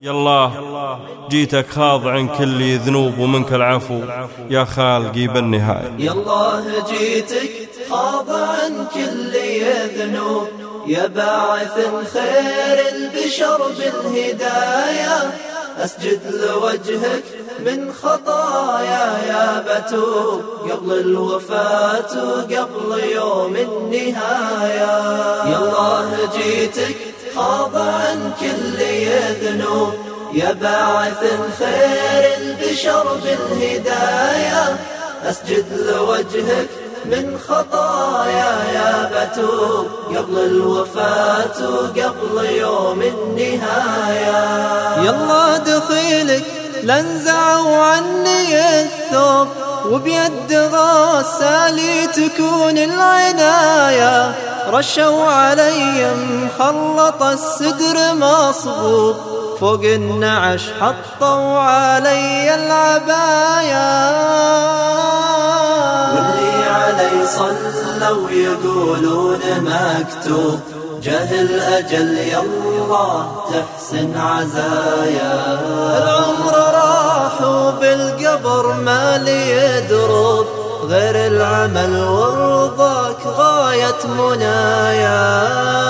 يالله جيتك خاضع كل ذنوب ومنك العفو يا خالقي بالنهاية. يالله جيتك خاضع كل ذنوب يا باعث خير البشر بالهداية، أسجد لوجهك من خطايا يا بتوب قبل الوفاة وقبل يوم النهاية. يالله جيتك خاضع كل ذنوب يا باعث خير البشر بالهداية، أسجد لوجهك من خطايا يا بتوب قبل الوفاة وقبل يوم النهاية. يلا دخيلك لنزعوا عني الثوب وبيد غسالي تكون العناية، رشوا علي مخلط السدر مصبوب فوق النعش حطوا علي العباية، واللي علي صلوا يقولون مكتوب جهل أجل يالله تحسن عزايا. العمر راح وبالقبر ما لي دروب غير العمل ورضاك غاية منايا.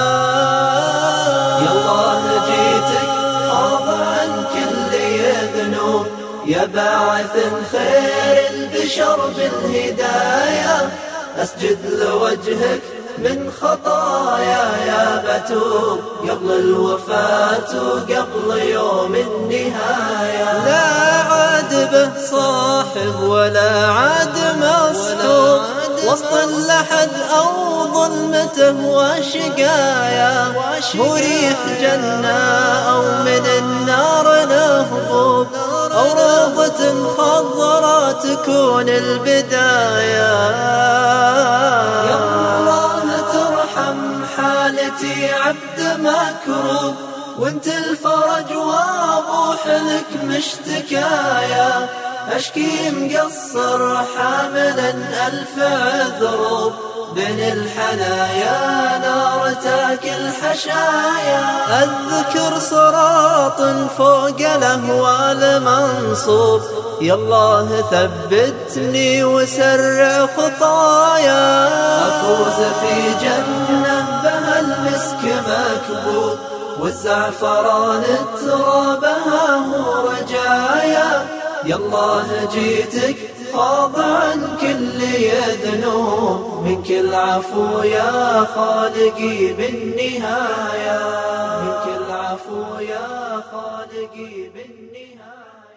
يالله جيتك خاضعا كل ذنوب يا باعث خير البشر بالهداية، أسجد لوجهك من خطايا يا بتوب قبل الوفاة وقبل يوم النهاية. لا عاد به صاحب ولا عاد مصحوب وسط اللحد أو ظلمته وشقايا، هو ريح جنة أو من النار نهبوب أو روضة خضراء تكون البداية. يا الله ترحم حالتي عبد مكروب وانت الفرج وابوح لك مشتكايا، أشكي مقصر حاملا ألف عذروب بين الحنايا نار تاكل حشايا. الذكر صراط فوق الأهوال منصوب يالله ثبتني وسرع خطايا، أفوز في جنة بها المسك مكبوب والزعفران ترابها هو رجايا. يالله جيتك خاضعا كل ذنوب منك العفو يا خالقي بالنهاية، منك العفو يا خالقي بالنهاية.